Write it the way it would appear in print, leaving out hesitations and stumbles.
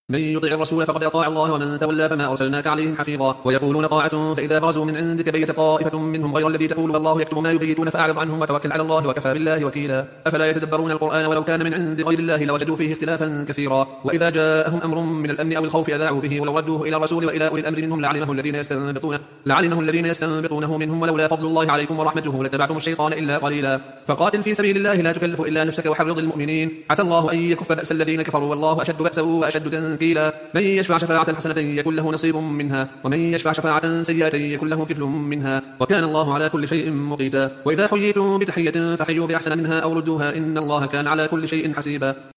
من يطع الرسول فقد أطاع الله ومن تولى فما أرسلناك عليهم حفيظا ويقولون طاعة فإذا برزوا من عندك بيت طائفة منهم غير الذي تقول والله يكتب ما يبيتون فأعرض عنهم وتوكل على الله وكفى بالله وكيلا أفلا يتدبرون القرآن ولو كان من عند غير الله لوجدوا فيه اختلافا كثيرا وإذا جاءهم أمر من الأمن أو الخوف أذاعوا به ولو ردوه إلى الرسول وإلى أولي الأمر منهم لعلمه الذين يستنبطونه منهم ولولا فضل الله عليكم ورحمته لاتبعتم الشيطان إلا قليلا فقاتل في سبيل الله لا تكلف إلا نفسك وحرض المؤمنين عسى الله أن يكف بأس الذين كفروا والله أشد بأسا وأشد تنكيلا من يشفع شفاعة حسنة يكن له نصيب منها ومن يشفع شفاعة سيئة يكن له كفل منها وكان الله على كل شيء مقيتا وإذا حييتم بتحية فحيوا بأحسن منها أو ردوها إن الله كان على كل شيء حسيبا